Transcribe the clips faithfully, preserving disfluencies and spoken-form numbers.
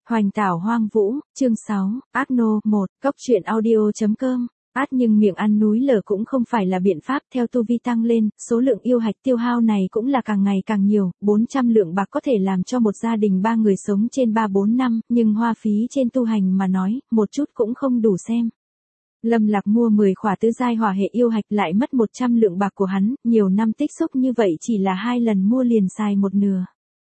Hoành tảo hoang vũ, chương sáu, ác nô, một, cốc truyện audio.com. Át nhưng miệng ăn núi lở cũng không phải là biện pháp, theo tu vi tăng lên, số lượng yêu hạch tiêu hao này cũng là càng ngày càng nhiều, bốn trăm lượng bạc có thể làm cho một gia đình ba người sống trên ba bốn năm, nhưng hoa phí trên tu hành mà nói, một chút cũng không đủ xem. Lâm Lạc mua mười khỏa tứ giai hỏa hệ yêu hạch lại mất một trăm lượng bạc của hắn, nhiều năm tích xúc như vậy chỉ là hai lần mua liền xài một nửa.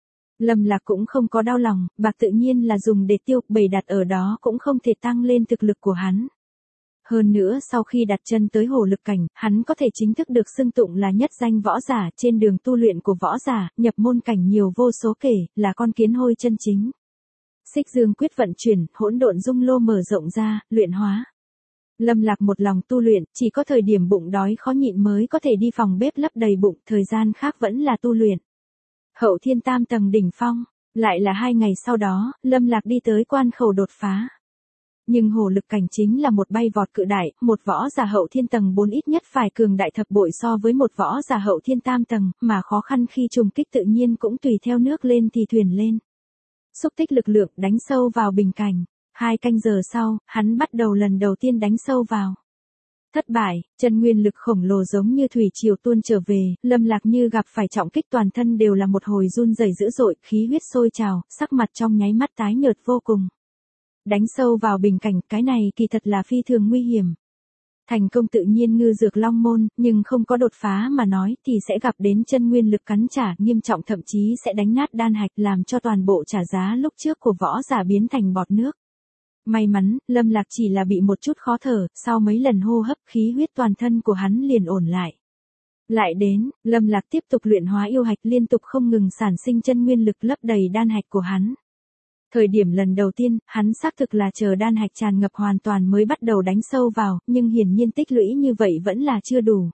Lâm Lạc cũng không có đau lòng, bạc tự nhiên là dùng để tiêu, bày đặt ở đó cũng không thể tăng lên thực lực của hắn. Hơn nữa sau khi đặt chân tới hồ lực cảnh, hắn có thể chính thức được xưng tụng là nhất danh võ giả, trên đường tu luyện của võ giả, nhập môn cảnh nhiều vô số kể, là con kiến hôi chân chính. Xích Dương quyết vận chuyển, hỗn độn dung lô mở rộng ra, luyện hóa. Lâm Lạc một lòng tu luyện, chỉ có thời điểm bụng đói khó nhịn mới có thể đi phòng bếp lấp đầy bụng, thời gian khác vẫn là tu luyện. Hậu thiên tam tầng đỉnh phong, lại là hai ngày sau đó, Lâm Lạc đi tới quan khẩu đột phá. Nhưng hồ lực cảnh chính là một bay vọt cự đại, một võ giả hậu thiên tầng bốn ít nhất phải cường đại thập bội so với một võ giả hậu thiên tam tầng, mà khó khăn khi trùng kích tự nhiên cũng tùy theo nước lên thì thuyền lên. Xúc tích lực lượng đánh sâu vào bình cảnh, hai canh giờ sau, hắn bắt đầu lần đầu tiên đánh sâu vào. Thất bại, chân nguyên lực khổng lồ giống như thủy triều tuôn trở về, Lâm Lạc như gặp phải trọng kích, toàn thân đều là một hồi run rẩy dữ dội, khí huyết sôi trào, sắc mặt trong nháy mắt tái nhợt vô cùng. Đánh sâu vào bình cảnh, cái này kỳ thật là phi thường nguy hiểm. Thành công tự nhiên ngư dược long môn, nhưng không có đột phá mà nói thì sẽ gặp đến chân nguyên lực cắn trả nghiêm trọng, thậm chí sẽ đánh nát đan hạch, làm cho toàn bộ trả giá lúc trước của võ giả biến thành bọt nước. May mắn, Lâm Lạc chỉ là bị một chút khó thở, sau mấy lần hô hấp khí huyết toàn thân của hắn liền ổn lại. Lại đến, Lâm Lạc tiếp tục luyện hóa yêu hạch, liên tục không ngừng sản sinh chân nguyên lực lấp đầy đan hạch của hắn. Thời điểm lần đầu tiên, hắn xác thực là chờ đan hạch tràn ngập hoàn toàn mới bắt đầu đánh sâu vào, nhưng hiển nhiên tích lũy như vậy vẫn là chưa đủ.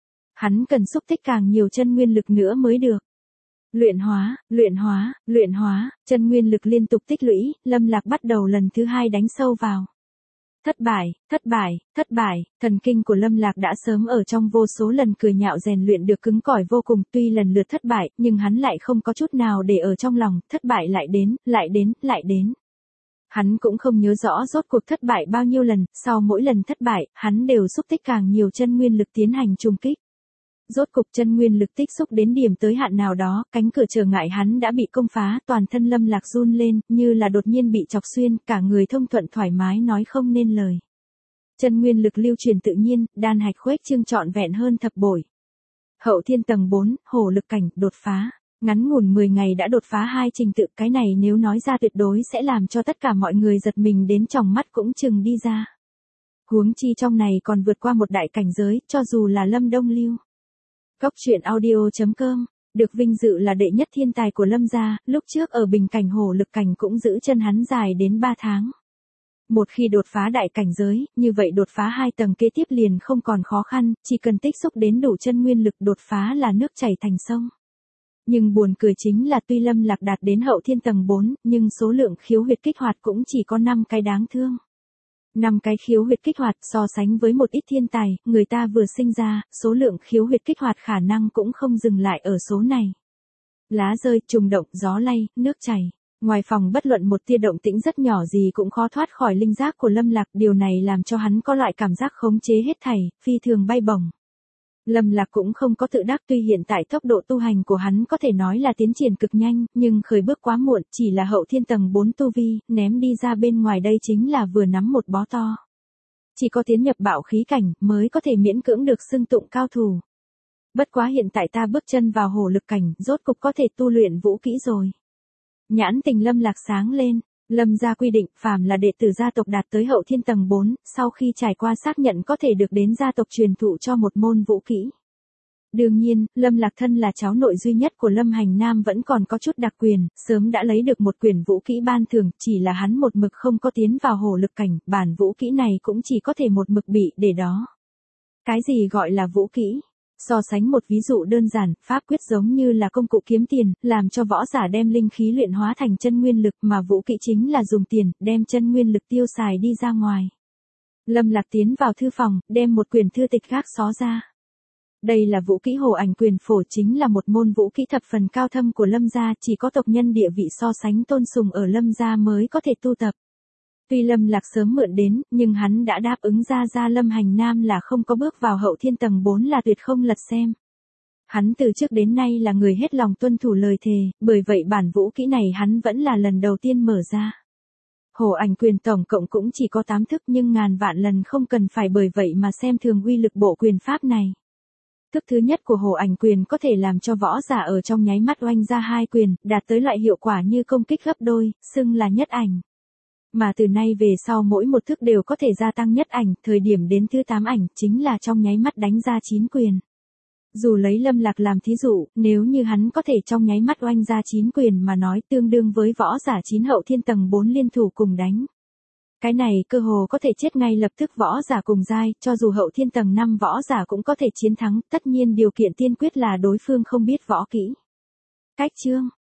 Hắn cần xúc tích càng nhiều chân nguyên lực nữa mới được. Luyện hóa, luyện hóa, luyện hóa, chân nguyên lực liên tục tích lũy, Lâm Lạc bắt đầu lần thứ hai đánh sâu vào. Thất bại, thất bại, thất bại, thần kinh của Lâm Lạc đã sớm ở trong vô số lần cười nhạo rèn luyện được cứng cỏi vô cùng, tuy lần lượt thất bại, nhưng hắn lại không có chút nào để ở trong lòng, thất bại lại đến, lại đến, lại đến. Hắn cũng không nhớ rõ rốt cuộc thất bại bao nhiêu lần, sau mỗi lần thất bại, hắn đều xúc tích càng nhiều chân nguyên lực tiến hành trùng kích. Rốt cục chân nguyên lực tích xúc đến điểm tới hạn nào đó, cánh cửa trở ngại hắn đã bị công phá, toàn thân Lâm Lạc run lên, như là đột nhiên bị chọc xuyên, cả người thông thuận thoải mái nói không nên lời. Chân nguyên lực lưu truyền tự nhiên, đan hạch khuếch trương trọn vẹn hơn thập bội. Hậu thiên tầng bốn, hồ lực cảnh, đột phá. Ngắn ngủn mười ngày đã đột phá hai trình tự, cái này nếu nói ra tuyệt đối sẽ làm cho tất cả mọi người giật mình đến tròng mắt cũng chừng đi ra. Huống chi trong này còn vượt qua một đại cảnh giới, cho dù là Lâm Đông Lưu. Cốc truyện audio.com, được vinh dự là đệ nhất thiên tài của Lâm gia, lúc trước ở bình cảnh hồ lực cảnh cũng giữ chân hắn dài đến ba tháng. Một khi đột phá đại cảnh giới, như vậy đột phá hai tầng kế tiếp liền không còn khó khăn, chỉ cần tích xúc đến đủ chân nguyên lực đột phá là nước chảy thành sông. Nhưng buồn cười chính là tuy Lâm Lạc đạt đến hậu thiên tầng bốn, nhưng số lượng khiếu huyệt kích hoạt cũng chỉ có năm cái đáng thương. năm cái khiếu huyệt kích hoạt so sánh với một ít thiên tài, người ta vừa sinh ra, số lượng khiếu huyệt kích hoạt khả năng cũng không dừng lại ở số này. Lá rơi, trùng động, gió lay, nước chảy. Ngoài phòng bất luận một tia động tĩnh rất nhỏ gì cũng khó thoát khỏi linh giác của Lâm Lạc, điều này làm cho hắn có loại cảm giác khống chế hết thảy, phi thường bay bổng. Lâm Lạc cũng không có tự đắc, tuy hiện tại tốc độ tu hành của hắn có thể nói là tiến triển cực nhanh, nhưng khởi bước quá muộn, chỉ là hậu thiên tầng bốn tu vi, ném đi ra bên ngoài đây chính là vừa nắm một bó to. Chỉ có tiến nhập bạo khí cảnh mới có thể miễn cưỡng được xưng tụng cao thủ. Bất quá hiện tại ta bước chân vào hồ lực cảnh, rốt cục có thể tu luyện vũ kỹ rồi. Nhãn tình Lâm Lạc sáng lên. Lâm gia quy định, phàm là đệ tử gia tộc đạt tới hậu thiên tầng bốn, sau khi trải qua xác nhận có thể được đến gia tộc truyền thụ cho một môn vũ kỹ. Đương nhiên, Lâm Lạc thân là cháu nội duy nhất của Lâm Hành Nam vẫn còn có chút đặc quyền, sớm đã lấy được một quyển vũ kỹ ban thưởng, chỉ là hắn một mực không có tiến vào hồ lực cảnh, bản vũ kỹ này cũng chỉ có thể một mực bị để đó. Cái gì gọi là vũ kỹ? So sánh một ví dụ đơn giản, pháp quyết giống như là công cụ kiếm tiền, làm cho võ giả đem linh khí luyện hóa thành chân nguyên lực, mà vũ kỹ chính là dùng tiền, đem chân nguyên lực tiêu xài đi ra ngoài. Lâm Lạc tiến vào thư phòng, đem một quyển thư tịch khác xó ra. Đây là vũ kỹ Hồ Ảnh Quyền Phổ, chính là một môn vũ kỹ thập phần cao thâm của Lâm gia, chỉ có tộc nhân địa vị so sánh tôn sùng ở Lâm gia mới có thể tu tập. Tuy Lâm Lạc sớm mượn đến, nhưng hắn đã đáp ứng gia gia Lâm Hành Nam là không có bước vào hậu thiên tầng bốn là tuyệt không lật xem. Hắn từ trước đến nay là người hết lòng tuân thủ lời thề, bởi vậy bản vũ kỹ này hắn vẫn là lần đầu tiên mở ra. Hồ Ảnh Quyền tổng cộng cũng chỉ có tám thức, nhưng ngàn vạn lần không cần phải bởi vậy mà xem thường uy lực bộ quyền pháp này. Thức thứ nhất của Hồ Ảnh Quyền có thể làm cho võ giả ở trong nháy mắt oanh ra hai quyền, đạt tới loại hiệu quả như công kích gấp đôi, xưng là nhất ảnh. Mà từ nay về sau mỗi một thức đều có thể gia tăng nhất ảnh, thời điểm đến thứ tám ảnh chính là trong nháy mắt đánh ra chín quyền. Dù lấy Lâm Lạc làm thí dụ, nếu như hắn có thể trong nháy mắt oanh ra chín quyền mà nói, tương đương với võ giả chín hậu thiên tầng bốn liên thủ cùng đánh. Cái này cơ hồ có thể chết ngay lập tức võ giả cùng giai, cho dù hậu thiên tầng năm võ giả cũng có thể chiến thắng, tất nhiên điều kiện tiên quyết là đối phương không biết võ kỹ. Cách chương